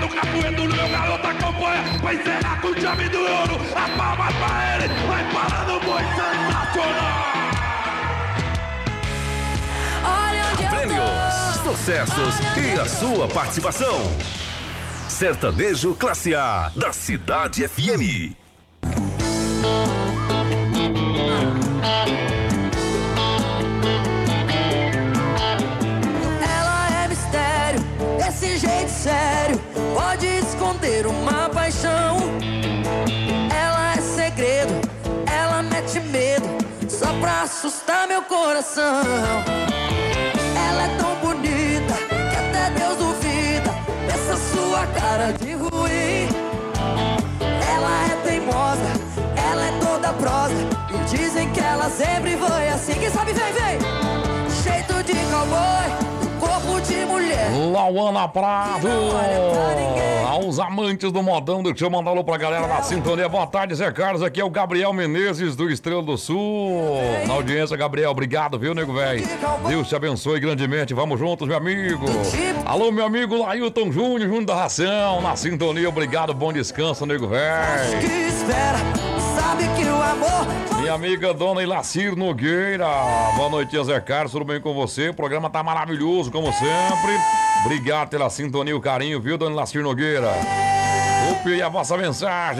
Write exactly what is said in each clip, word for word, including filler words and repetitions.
no capoeiro do meu garoto acompanha. Vai encerrar com chave do ouro. A palma pra ele, vai parar no boi sensacional. Prêmios, sucessos e a sua participação. Sertanejo Classe A da Cidade F M. Ela é mistério, desse jeito sério, pode esconder uma paixão. Ela é segredo, ela mete medo, só pra assustar meu coração. Ela é tão bonita que até Deus duvida dessa sua cara de ruim. Ela é teimosa, ela é toda prosa, e dizem que ela sempre foi assim. Quem sabe vem, vem! Jeito de cowboy, corpo de mulher. Lauana Prado, aos amantes do modão, deixa eu mandar alô pra galera da sintonia. Boa tarde, Zé Carlos, aqui é o Gabriel Menezes do Estrela do Sul. Na audiência, Gabriel, obrigado, viu, nego velho? Deus te abençoe grandemente, vamos juntos, meu amigo. Alô, meu amigo Lailton Júnior, junto da ração, na sintonia, obrigado, bom descanso, nego velho. Sabe que o amor... Minha amiga Dona Ilacir Nogueira, boa noite, Zé Carlos, tudo bem com você? O programa tá maravilhoso, como sempre. Obrigado pela sintonia e o carinho, viu, Dona Ilacir Nogueira? Copiei a vossa mensagem.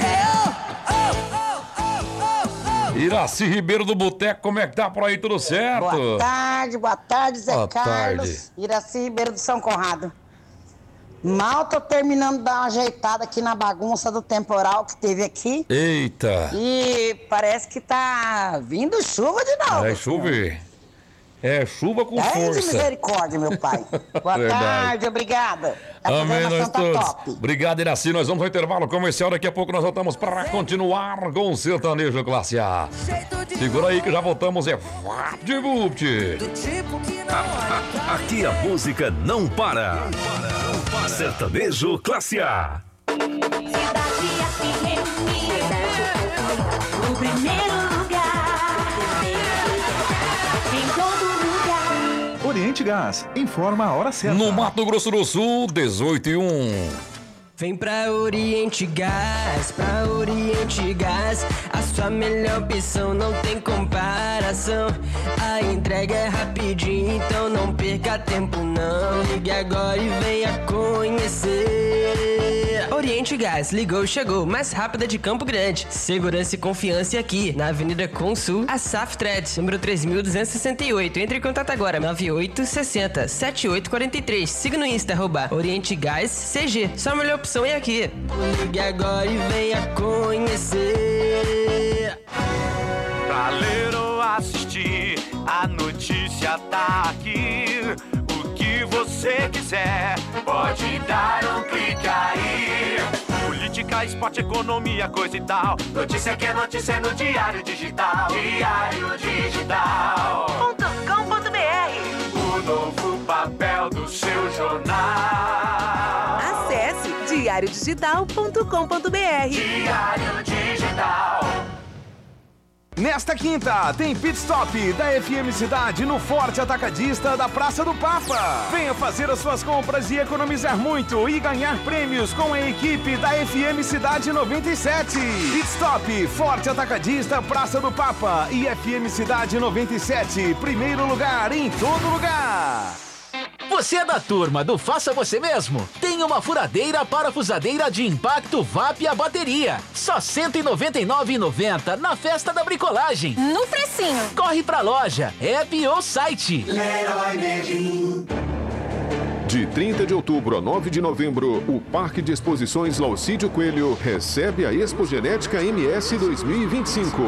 Iraci Ribeiro do Boteco, como é que tá por aí, tudo certo? Boa tarde, boa tarde, Zé boa Carlos. Tarde. Iraci Ribeiro do São Conrado. Mal tô terminando de dar uma ajeitada aqui na bagunça do temporal que teve aqui. Eita! E parece que tá vindo chuva de novo. É chuva. É chuva com é força. De misericórdia, meu pai. Boa tarde, obrigada. A Amém, nós tá todos. top. Obrigado, Iraci. Nós vamos ao intervalo comercial. Daqui a pouco nós voltamos para continuar com o Sertanejo Classe A. Segura aí que já voltamos. É VaptVupt. Aqui a música não para. Sertanejo Classe A. Cidade F M, o primeiro lugar, em todo lugar. Oriente Gás, informa a hora certa. No Mato Grosso do Sul, dezoito e um. Vem pra Oriente Gás, pra Oriente Gás, a sua melhor opção, não tem comparação. A entrega é rapidinho, então não perca tempo não. Ligue agora e venha conhecer. Oriente Gás, ligou, chegou, mais rápida de Campo Grande. Segurança e confiança aqui, na Avenida Consul, a Saf Threads, número três mil duzentos e sessenta e oito. Entre em contato agora, nove oito seis zero, sete oito quatro três. Siga no Insta, arroba Oriente Gás C G. Sua melhor opção é aqui. Ligue agora e venha conhecer. Pra ler ou assistir, a notícia tá aqui. O que você quiser, pode dar um clique aí. Política, esporte, economia, coisa e tal. Notícia que é notícia no Diário Digital. Diário Digital ponto com ponto br. O novo papel do seu jornal. Acesse diário digital ponto com ponto br. Diário Digital. Nesta quinta, tem Pit Stop da F M Cidade no Forte Atacadista da Praça do Papa. Venha fazer as suas compras e economizar muito e ganhar prêmios com a equipe da F M Cidade noventa e sete. Pit Stop, Forte Atacadista, Praça do Papa e F M Cidade noventa e sete. Primeiro lugar em todo lugar. Você é da turma do Faça Você Mesmo? Tem uma furadeira parafusadeira de impacto V A P a bateria. Só cento e noventa e nove reais e noventa centavos na festa da bricolagem. No precinho. Corre pra loja, app ou site. Leroy Merlin. De trinta de outubro a nove de novembro, o Parque de Exposições Laucídio Coelho recebe a Expo Genética M S dois mil e vinte e cinco.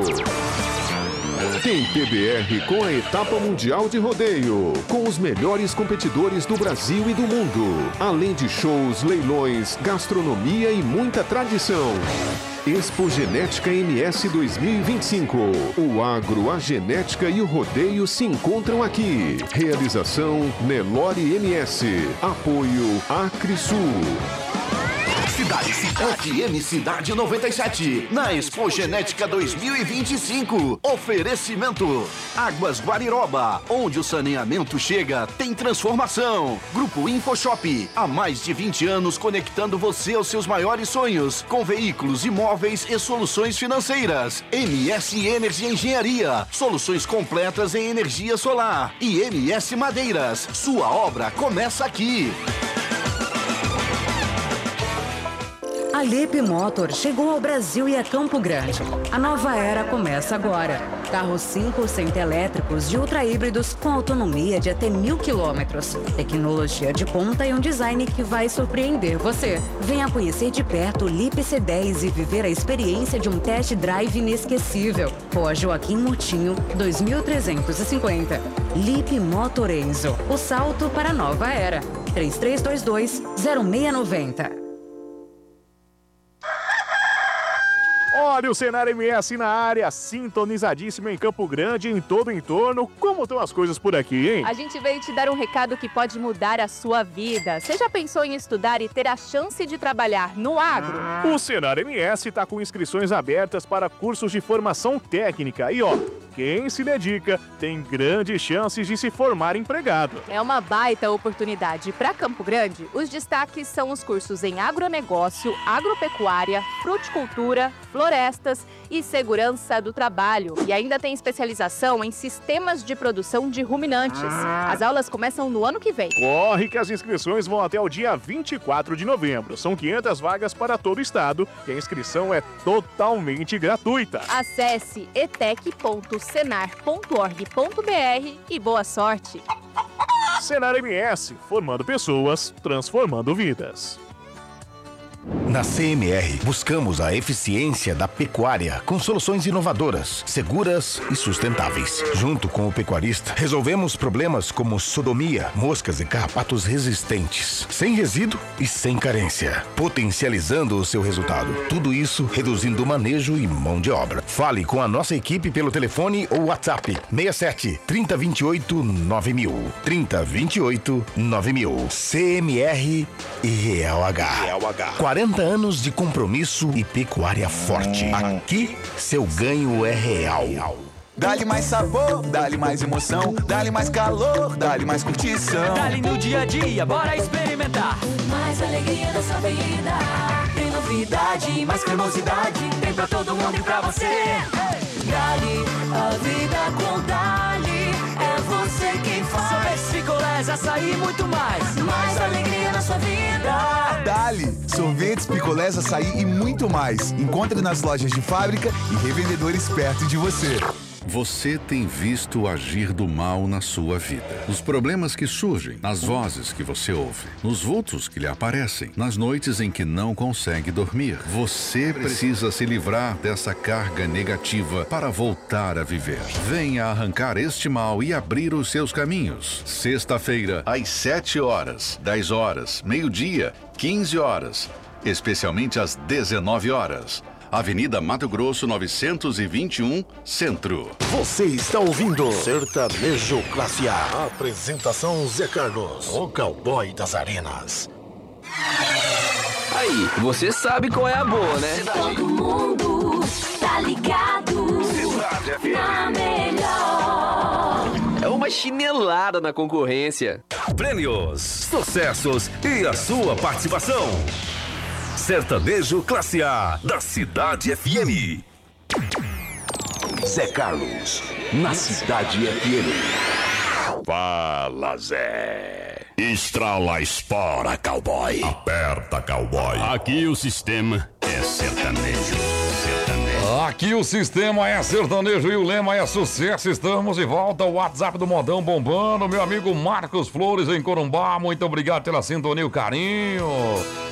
Tem P B R com a etapa mundial de rodeio, com os melhores competidores do Brasil e do mundo, além de shows, leilões, gastronomia e muita tradição. Expo Genética M S dois mil e vinte e cinco. O agro, a genética e o rodeio se encontram aqui. Realização Nelore M S. Apoio Acrisul. Cidade, F M Cidade noventa e sete, na Expo Genética dois mil e vinte e cinco. Oferecimento: Águas Guariroba, onde o saneamento chega, tem transformação. Grupo InfoShop, há mais de vinte anos conectando você aos seus maiores sonhos, com veículos, imóveis e soluções financeiras. M S Energy Engenharia, soluções completas em energia solar. E M S Madeiras, sua obra começa aqui. A Lip Motor chegou ao Brasil e a Campo Grande. A nova era começa agora. Carros cem por cento elétricos e ultra híbridos com autonomia de até mil quilômetros. Tecnologia de ponta e um design que vai surpreender você. Venha conhecer de perto o Lip C dez e viver a experiência de um test drive inesquecível. Rua Joaquim Murtinho, dois mil trezentos e cinquenta. Lip Motor Enzo, o salto para a nova era. três três dois dois, zero seis nove zero. Olha o Senar M S na área, sintonizadíssimo em Campo Grande e em todo o entorno. Como estão as coisas por aqui, hein? A gente veio te dar um recado que pode mudar a sua vida. Você já pensou em estudar e ter a chance de trabalhar no agro? O Senar M S está com inscrições abertas para cursos de formação técnica. E ó, quem se dedica tem grandes chances de se formar empregado. É uma baita oportunidade. Para Campo Grande, os destaques são os cursos em agronegócio, agropecuária, fruticultura, florestas e segurança do trabalho. E ainda tem especialização em sistemas de produção de ruminantes. As aulas começam no ano que vem. Corre que as inscrições vão até o dia vinte e quatro de novembro. São quinhentas vagas para todo o estado e a inscrição é totalmente gratuita. Acesse etec ponto senar ponto org ponto br e boa sorte. Senar M S, formando pessoas, transformando vidas. Na C M R, buscamos a eficiência da pecuária com soluções inovadoras, seguras e sustentáveis. Junto com o pecuarista, resolvemos problemas como sodomia, moscas e carrapatos resistentes, sem resíduo e sem carência, potencializando o seu resultado. Tudo isso reduzindo o manejo e mão de obra. Fale com a nossa equipe pelo telefone ou WhatsApp seis sete, três zero dois oito, nove mil. três zero dois oito, nove mil. C M R e Real H. Real H. quarenta anos de compromisso e pecuária forte. Aqui, seu ganho é real. Dá-lhe mais sabor, dá-lhe mais emoção, dá-lhe mais calor, dá-lhe mais curtição. Dá-lhe no dia a dia, bora experimentar. Mais alegria da sua vida. Tem novidade, mais cremosidade. Tem pra todo mundo e pra você. Dá-lhe a vida com Dá-lhe. É você quem faz. Sorvetes, picolés, açaí e muito mais. Mais alegria na sua vida. Dá-lhe sorvetes, picolés, açaí e muito mais. Encontre nas lojas de fábrica e revendedores perto de você. Você tem visto o agir do mal na sua vida. Os problemas que surgem, nas vozes que você ouve, nos vultos que lhe aparecem, nas noites em que não consegue dormir. Você precisa se livrar dessa carga negativa para voltar a viver. Venha arrancar este mal e abrir os seus caminhos. Sexta-feira, às sete horas, dez horas, meio-dia, quinze horas, especialmente às dezenove horas. Avenida Mato Grosso novecentos e vinte e um, Centro. Você está ouvindo Sertanejo Classe A. Apresentação Zé Carlos, o cowboy das arenas. Aí, você sabe qual é a boa, né? Todo mundo tá ligado na melhor. É uma chinelada na concorrência. Prêmios, sucessos e a sua participação. Sertanejo Classe A, da Cidade F M. Zé Carlos, na Cidade F M. Fala, Zé. Estrala a espora, cowboy. Aperta, cowboy. Aqui o sistema é sertanejo. Sertanejo. Aqui o sistema é sertanejo e o lema é sucesso. Estamos de volta. O WhatsApp do Modão bombando. Meu amigo Marcos Flores em Corumbá. Muito obrigado pela sintonia e o carinho.